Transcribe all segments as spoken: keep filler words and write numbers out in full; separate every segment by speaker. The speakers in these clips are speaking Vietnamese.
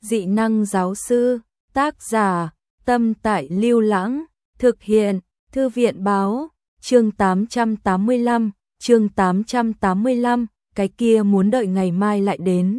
Speaker 1: dị năng giáo sư, tác giả, Tâm Tại Lưu Lãng, thực hiện, Thư viện báo, chương tám trăm tám mươi lăm, chương tám trăm tám mươi lăm, cái kia muốn đợi ngày mai lại đến.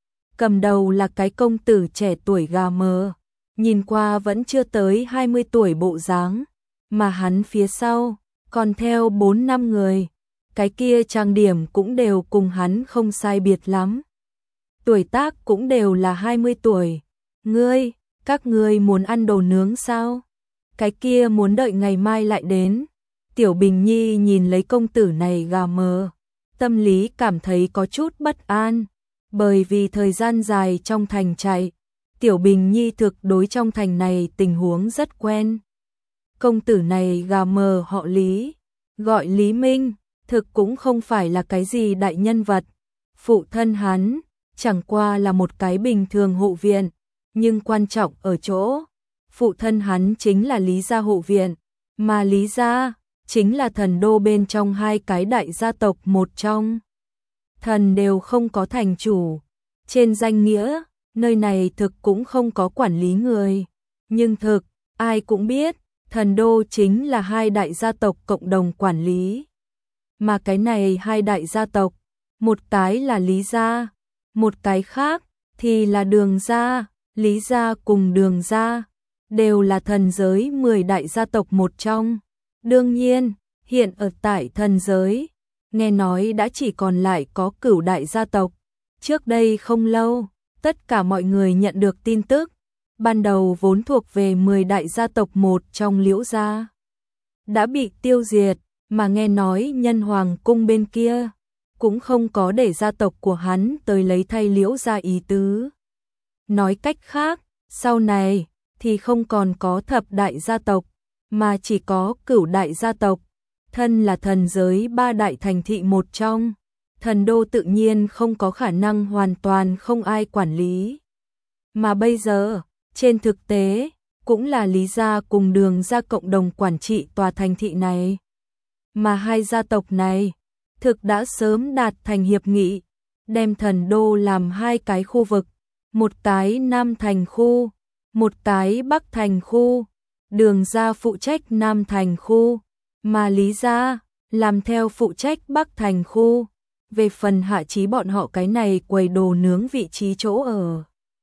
Speaker 1: Cầm đầu là cái công tử trẻ tuổi gà mờ, nhìn qua vẫn chưa tới hai mươi tuổi bộ dáng, mà hắn phía sau còn theo bốn năm người, cái kia trang điểm cũng đều cùng hắn không sai biệt lắm. Tuổi tác cũng đều là hai mươi tuổi. Ngươi, các ngươi muốn ăn đồ nướng sao? Cái kia muốn đợi ngày mai lại đến. Tiểu Bình Nhi nhìn lấy công tử này gà mờ, tâm lý cảm thấy có chút bất an, bởi vì thời gian dài trong thành chạy, Tiểu Bình Nhi thực đối trong thành này tình huống rất quen. Công tử này gà mờ họ Lý, gọi Lý Minh, thực cũng không phải là cái gì đại nhân vật. Phụ thân hắn chẳng qua là một cái bình thường hộ viện, nhưng quan trọng ở chỗ, phụ thân hắn chính là Lý gia hộ viện, mà Lý gia chính là thần đô bên trong hai cái đại gia tộc một trong. Thần đều không có thành chủ, trên danh nghĩa, nơi này thực cũng không có quản lý người, nhưng thực, ai cũng biết, thần đô chính là hai đại gia tộc cộng đồng quản lý. Mà cái này hai đại gia tộc, một cái là Lý gia, một cái khác thì là Đường gia. Lý gia cùng Đường gia đều là thần giới mười đại gia tộc một trong. Đương nhiên, hiện ở tại thần giới, nghe nói đã chỉ còn lại có Cửu đại gia tộc. Trước đây không lâu, tất cả mọi người nhận được tin tức, ban đầu vốn thuộc về mười đại gia tộc một trong Liễu gia đã bị tiêu diệt, mà nghe nói Nhân Hoàng cung bên kia cũng không có để gia tộc của hắn tới lấy thay Liễu gia ý tứ. Nói cách khác, sau này thì không còn có thập đại gia tộc, mà chỉ có Cửu đại gia tộc. Thân là thần giới ba đại thành thị một trong, thần đô tự nhiên không có khả năng hoàn toàn không ai quản lý. Mà bây giờ, trên thực tế, cũng là Lý gia cùng Đường gia cộng đồng quản trị tòa thành thị này. Mà hai gia tộc này, thực đã sớm đạt thành hiệp nghị, đem thần đô làm hai cái khu vực, một cái Nam thành khu, một cái Bắc thành khu. Đường gia phụ trách Nam thành khu, mà Lý gia làm theo phụ trách Bắc thành khu. Về phần Hạ Chí bọn họ cái này quầy đồ nướng vị trí chỗ ở,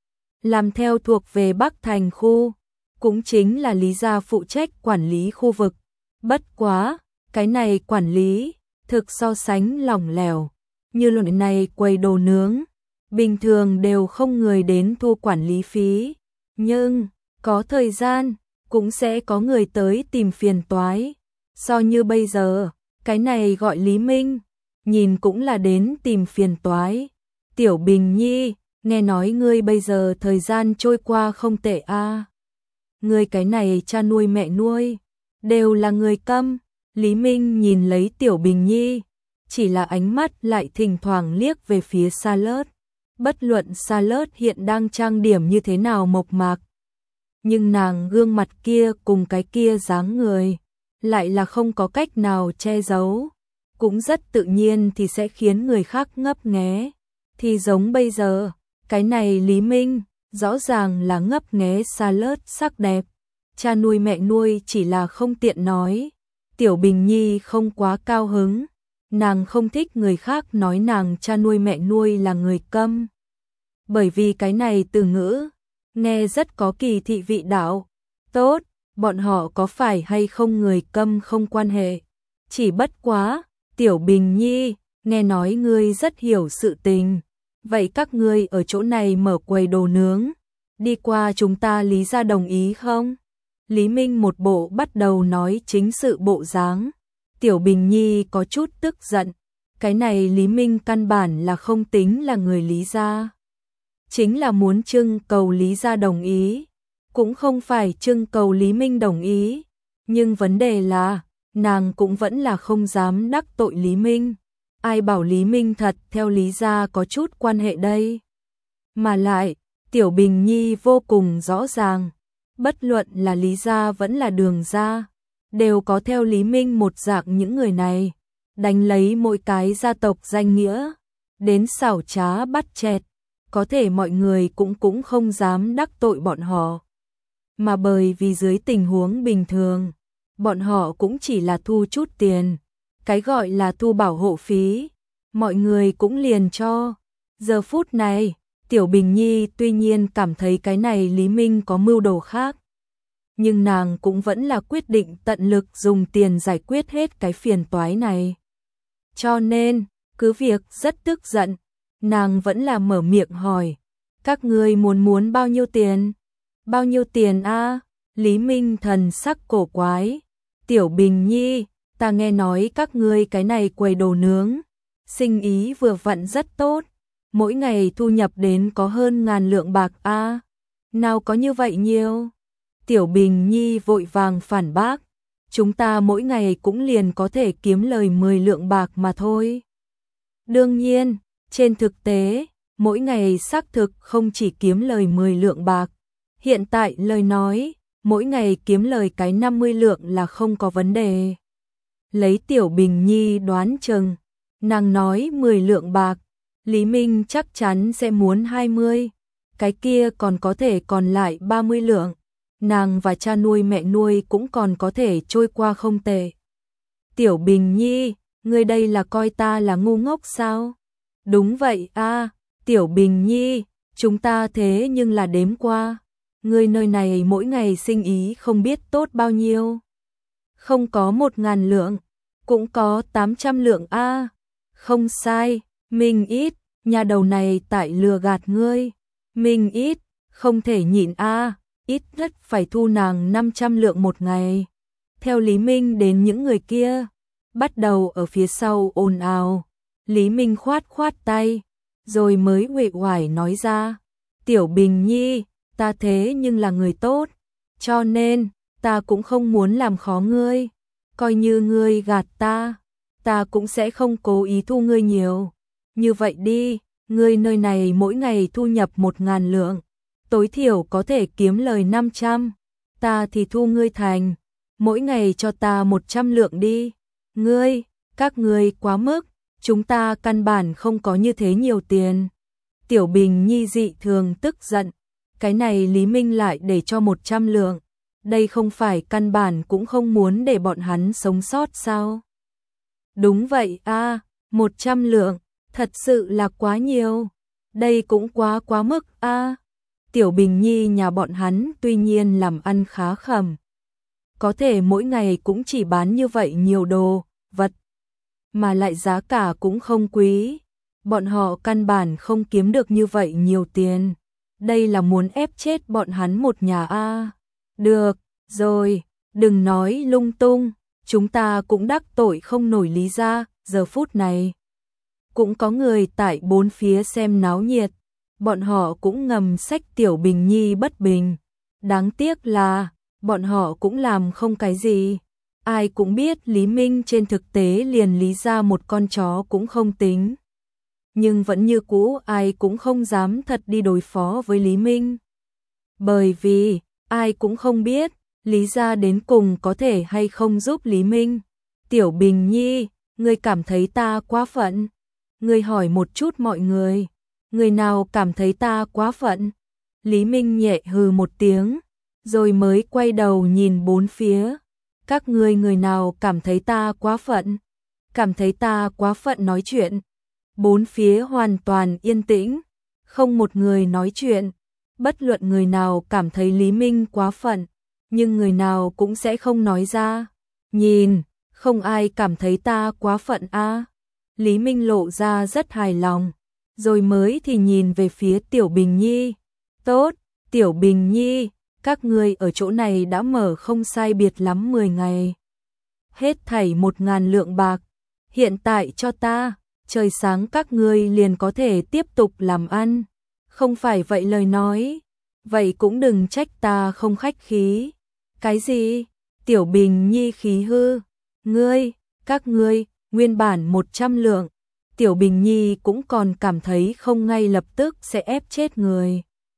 Speaker 1: làm theo thuộc về Bắc thành khu, cũng chính là Lý gia phụ trách quản lý khu vực. Bất quá, cái này quản lý thực so sánh lỏng lẻo, như lần này quầy đồ nướng, bình thường đều không người đến thu quản lý phí, nhưng có thời gian cũng sẽ có người tới tìm phiền toái. So như bây giờ, cái này gọi Lý Minh, nhìn cũng là đến tìm phiền toái. Tiểu Bình Nhi, nghe nói ngươi bây giờ thời gian trôi qua không tệ a. À. Ngươi cái này cha nuôi mẹ nuôi, đều là người câm. Lý Minh nhìn lấy Tiểu Bình Nhi, chỉ là ánh mắt lại thỉnh thoảng liếc về phía Charlotte. Bất luận Charlotte hiện đang trang điểm như thế nào mộc mạc, nhưng nàng gương mặt kia cùng cái kia dáng người, lại là không có cách nào che giấu, cũng rất tự nhiên thì sẽ khiến người khác ngấp nghé. Thì giống bây giờ, cái này Lý Minh, rõ ràng là ngấp nghé Charlotte sắc đẹp. Cha nuôi mẹ nuôi chỉ là không tiện nói. Tiểu Bình Nhi không quá cao hứng, nàng không thích người khác nói nàng cha nuôi mẹ nuôi là người câm. Bởi vì cái này từ ngữ, nghe rất có kỳ thị vị đạo. Tốt, bọn họ có phải hay không người câm không quan hệ. Chỉ bất quá, Tiểu Bình Nhi, nghe nói ngươi rất hiểu sự tình. Vậy các ngươi ở chỗ này mở quầy đồ nướng, đi qua chúng ta Lý gia đồng ý không? Lý Minh một bộ bắt đầu nói chính sự bộ dáng. Tiểu Bình Nhi có chút tức giận. Cái này Lý Minh căn bản là không tính là người Lý gia, chính là muốn trưng cầu Lý gia đồng ý, cũng không phải trưng cầu Lý Minh đồng ý. Nhưng vấn đề là, nàng cũng vẫn là không dám đắc tội Lý Minh. Ai bảo Lý Minh thật theo Lý gia có chút quan hệ đây. Mà lại, Tiểu Bình Nhi vô cùng rõ ràng, bất luận là Lý gia vẫn là Đường gia, đều có theo Lý Minh một dạng những người này, đánh lấy mỗi cái gia tộc danh nghĩa, đến xảo trá bắt chẹt, có thể mọi người cũng cũng không dám đắc tội bọn họ. Mà bởi vì dưới tình huống bình thường, bọn họ cũng chỉ là thu chút tiền, cái gọi là thu bảo hộ phí, mọi người cũng liền cho. Giờ phút này, Tiểu Bình Nhi tuy nhiên cảm thấy cái này Lý Minh có mưu đồ khác, nhưng nàng cũng vẫn là quyết định tận lực dùng tiền giải quyết hết cái phiền toái này. Cho nên, cứ việc rất tức giận, nàng vẫn là mở miệng hỏi, các ngươi muốn muốn bao nhiêu tiền? Bao nhiêu tiền a? Lý Minh thần sắc cổ quái. Tiểu Bình Nhi, ta nghe nói các ngươi cái này quầy đồ nướng, sinh ý vừa vặn rất tốt, mỗi ngày thu nhập đến có hơn ngàn lượng bạc a. Nào có như vậy nhiều? Tiểu Bình Nhi vội vàng phản bác, chúng ta mỗi ngày cũng liền có thể kiếm lời mười lượng bạc mà thôi. Đương nhiên, trên thực tế, mỗi ngày xác thực không chỉ kiếm lời mười lượng bạc. Hiện tại lời nói, mỗi ngày kiếm lời cái năm mươi lượng là không có vấn đề. Lấy Tiểu Bình Nhi đoán chừng, nàng nói mười lượng bạc, Lý Minh chắc chắn sẽ muốn hai mươi, cái kia còn có thể còn lại ba mươi lượng. Nàng và cha nuôi mẹ nuôi cũng còn có thể trôi qua không tệ. Tiểu Bình Nhi, ngươi đây là coi ta là ngu ngốc sao? Đúng vậy a, Tiểu Bình Nhi, chúng ta thế nhưng là đếm qua. Ngươi nơi này mỗi ngày sinh ý không biết tốt bao nhiêu. Không có một ngàn lượng, cũng có tám trăm lượng a. Không sai, mình ít, nhà đầu này tại lừa gạt ngươi. Mình ít, không thể nhịn a, ít nhất phải thu nàng năm trăm lượng một ngày. Theo Lý Minh đến những người kia, bắt đầu ở phía sau ồn ào. Lý Minh khoát khoát tay, rồi mới uể oải nói ra, Tiểu Bình Nhi, ta thế nhưng là người tốt, cho nên, ta cũng không muốn làm khó ngươi, coi như ngươi gạt ta, ta cũng sẽ không cố ý thu ngươi nhiều. Như vậy đi, ngươi nơi này mỗi ngày thu nhập một ngàn lượng, tối thiểu có thể kiếm lời năm trăm, ta thì thu ngươi thành, mỗi ngày cho ta một trăm lượng đi. Ngươi, các ngươi quá mức, chúng ta căn bản không có như thế nhiều tiền. Tiểu Bình Nhi dị thường tức giận, cái này Lý Minh lại để cho một trăm lượng, đây không phải căn bản cũng không muốn để bọn hắn sống sót sao? Đúng vậy a, một trăm lượng, thật sự là quá nhiều, đây cũng quá quá mức a. Tiểu Bình Nhi nhà bọn hắn tuy nhiên làm ăn khá khẩm, có thể mỗi ngày cũng chỉ bán như vậy nhiều đồ, vật, mà lại giá cả cũng không quý, bọn họ căn bản không kiếm được như vậy nhiều tiền. Đây là muốn ép chết bọn hắn một nhà a. Được, rồi, đừng nói lung tung, chúng ta cũng đắc tội không nổi Lý gia. Giờ phút này cũng có người tại bốn phía xem náo nhiệt, bọn họ cũng ngầm xách Tiểu Bình Nhi bất bình. Đáng tiếc là bọn họ cũng làm không cái gì. Ai cũng biết Lý Minh trên thực tế liền Lý gia một con chó cũng không tính. Nhưng vẫn như cũ ai cũng không dám thật đi đối phó với Lý Minh. Bởi vì, ai cũng không biết, Lý gia đến cùng có thể hay không giúp Lý Minh. Tiểu Bình Nhi, ngươi cảm thấy ta quá phận? Ngươi hỏi một chút mọi người, người nào cảm thấy ta quá phận? Lý Minh nhẹ hừ một tiếng, rồi mới quay đầu nhìn bốn phía. Các ngươi người nào cảm thấy ta quá phận? Cảm thấy ta quá phận nói chuyện. Bốn phía hoàn toàn yên tĩnh, không một người nói chuyện. Bất luận người nào cảm thấy Lý Minh quá phận, nhưng người nào cũng sẽ không nói ra. Nhìn, không ai cảm thấy ta quá phận a. Lý Minh lộ ra rất hài lòng, rồi mới thì nhìn về phía Tiểu Bình Nhi. Tốt, Tiểu Bình Nhi, các ngươi ở chỗ này đã mở không sai biệt lắm mười ngày. Hết thảy một ngàn lượng bạc, hiện tại cho ta, trời sáng các ngươi liền có thể tiếp tục làm ăn. Không phải vậy lời nói, vậy cũng đừng trách ta không khách khí. Cái gì? Tiểu Bình Nhi khí hư. Ngươi, các ngươi, nguyên bản một trăm lượng. Tiểu Bình Nhi cũng còn cảm thấy không ngay lập tức sẽ ép chết người.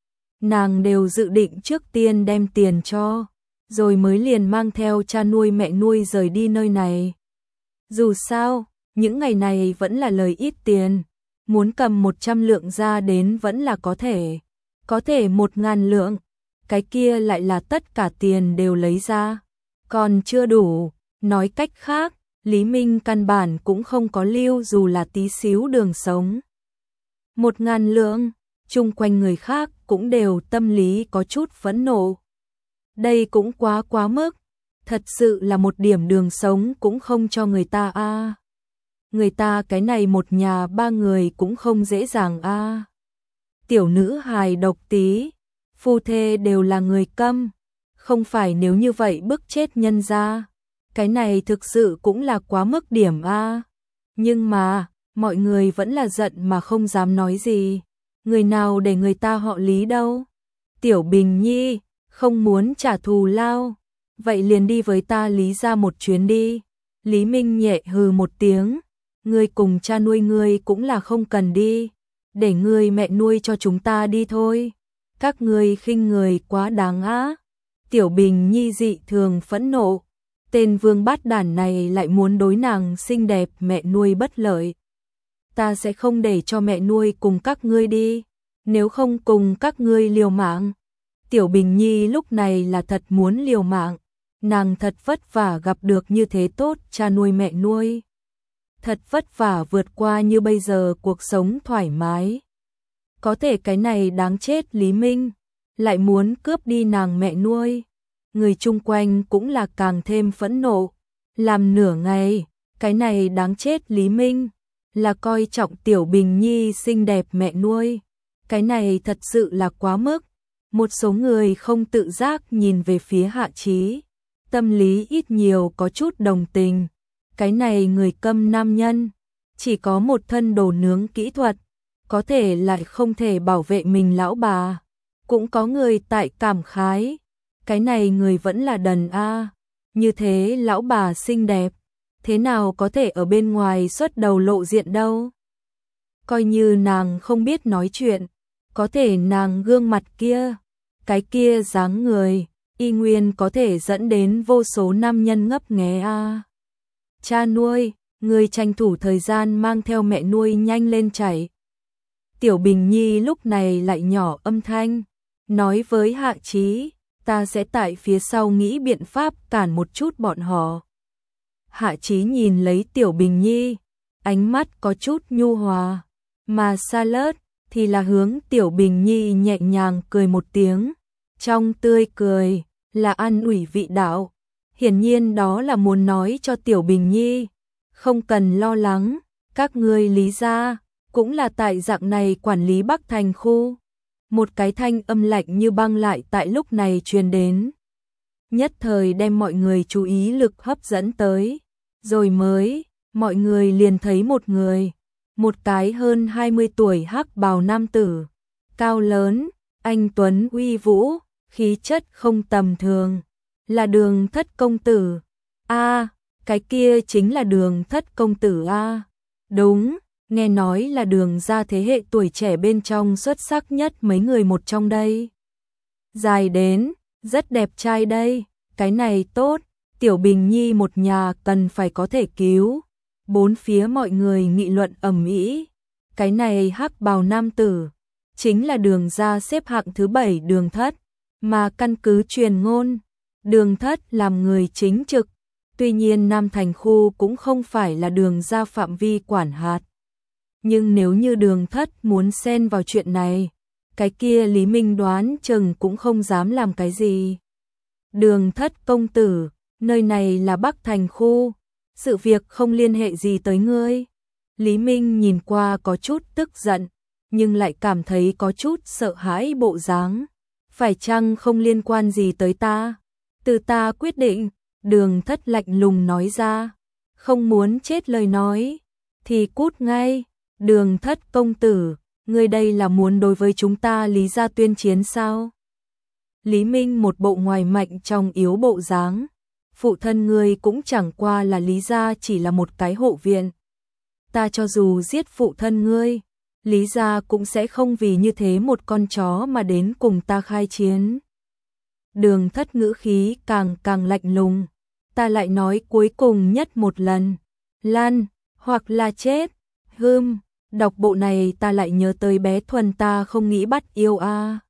Speaker 1: Nàng đều dự định trước tiên đem tiền cho, rồi mới liền mang theo cha nuôi mẹ nuôi rời đi nơi này. Dù sao, những ngày này vẫn là lời ít tiền, muốn cầm một trăm lượng ra đến vẫn là có thể, có thể một ngàn lượng, cái kia lại là tất cả tiền đều lấy ra, còn chưa đủ, nói cách khác, Lý Minh căn bản cũng không có lưu dù là tí xíu đường sống. Một ngàn lượng, chung quanh người khác cũng đều tâm lý có chút phẫn nộ. Đây cũng quá quá mức, thật sự là một điểm đường sống cũng không cho người ta a. À. Người ta cái này một nhà ba người cũng không dễ dàng a. À. Tiểu nữ hài độc tí, phu thê đều là người câm, không phải nếu như vậy bức chết nhân ra. Cái này thực sự cũng là quá mức điểm a. À. Nhưng mà, mọi người vẫn là giận mà không dám nói gì. Người nào để người ta họ Lý đâu? Tiểu Bình Nhi, không muốn trả thù lao, vậy liền đi với ta Lý ra một chuyến đi. Lý Minh nhẹ hừ một tiếng, ngươi cùng cha nuôi ngươi cũng là không cần đi, để ngươi mẹ nuôi cho chúng ta đi thôi. Các ngươi khinh người quá đáng á. Tiểu Bình Nhi dị thường phẫn nộ, tên vương bát đản này lại muốn đối nàng xinh đẹp mẹ nuôi bất lợi. Ta sẽ không để cho mẹ nuôi cùng các ngươi đi, nếu không cùng các ngươi liều mạng. Tiểu Bình Nhi lúc này là thật muốn liều mạng, nàng thật vất vả gặp được như thế tốt cha nuôi mẹ nuôi. Thật vất vả vượt qua như bây giờ cuộc sống thoải mái. Có thể cái này đáng chết Lý Minh, lại muốn cướp đi nàng mẹ nuôi. Người chung quanh cũng là càng thêm phẫn nộ, làm nửa ngày, cái này đáng chết Lý Minh, là coi trọng Tiểu Bình Nhi xinh đẹp mẹ nuôi. Cái này thật sự là quá mức. Một số người không tự giác nhìn về phía Hạ Chí, tâm lý ít nhiều có chút đồng tình. Cái này người câm nam nhân, chỉ có một thân đồ nướng kỹ thuật, có thể lại không thể bảo vệ mình lão bà. Cũng có người tại cảm khái, cái này người vẫn là đần a, như thế lão bà xinh đẹp, thế nào có thể ở bên ngoài xuất đầu lộ diện đâu. Coi như nàng không biết nói chuyện, có thể nàng gương mặt kia, cái kia dáng người, y nguyên có thể dẫn đến vô số nam nhân ngấp nghé a. Cha nuôi, người tranh thủ thời gian mang theo mẹ nuôi nhanh lên chạy. Tiểu Bình Nhi lúc này lại nhỏ âm thanh, nói với Hạ Chí, ta sẽ tại phía sau nghĩ biện pháp cản một chút bọn họ. Hạ Chí nhìn lấy Tiểu Bình Nhi, ánh mắt có chút nhu hòa, mà Salad thì là hướng Tiểu Bình Nhi nhẹ nhàng cười một tiếng, trong tươi cười là an ủi vị đạo. Hiển nhiên đó là muốn nói cho Tiểu Bình Nhi, không cần lo lắng, các ngươi Lý gia cũng là tại dạng này quản lý Bắc Thành khu. Một cái thanh âm lạnh như băng lại tại lúc này truyền đến, nhất thời đem mọi người chú ý lực hấp dẫn tới, rồi mới, mọi người liền thấy một người, một cái hơn hai mươi tuổi hắc bào nam tử, cao lớn, anh tuấn uy vũ, khí chất không tầm thường, là Đường Thất công tử. A, à, cái kia chính là Đường Thất công tử a. À. Đúng, nghe nói là Đường gia thế hệ tuổi trẻ bên trong xuất sắc nhất mấy người một trong đây. Dài đến, rất đẹp trai đây, cái này tốt, Tiểu Bình Nhi một nhà cần phải có thể cứu. Bốn phía mọi người nghị luận ầm ĩ, cái này hắc bào nam tử chính là Đường gia xếp hạng thứ bảy Đường Thất, mà căn cứ truyền ngôn, Đường Thất làm người chính trực, tuy nhiên Nam Thành khu cũng không phải là Đường gia phạm vi quản hạt. Nhưng nếu như Đường Thất muốn xen vào chuyện này, cái kia Lý Minh đoán chừng cũng không dám làm cái gì. Đường Thất công tử, nơi này là Bắc Thành khu, sự việc không liên hệ gì tới ngươi. Lý Minh nhìn qua có chút tức giận, nhưng lại cảm thấy có chút sợ hãi bộ dáng. Phải chăng không liên quan gì tới ta? Từ ta quyết định, Đường Thất lạnh lùng nói ra, không muốn chết lời nói, thì cút ngay. Đường Thất công tử, ngươi đây là muốn đối với chúng ta Lý gia tuyên chiến sao? Lý Minh một bộ ngoài mạnh trong yếu bộ dáng, phụ thân ngươi cũng chẳng qua là Lý gia chỉ là một cái hộ viện. Ta cho dù giết phụ thân ngươi, Lý gia cũng sẽ không vì như thế một con chó mà đến cùng ta khai chiến. Đường Thất ngữ khí càng càng lạnh lùng, ta lại nói cuối cùng nhất một lần, lăn, hoặc là chết. Hừm, Đọc bộ này ta lại nhớ tới bé Thuần ta không nghĩ bắt yêu a.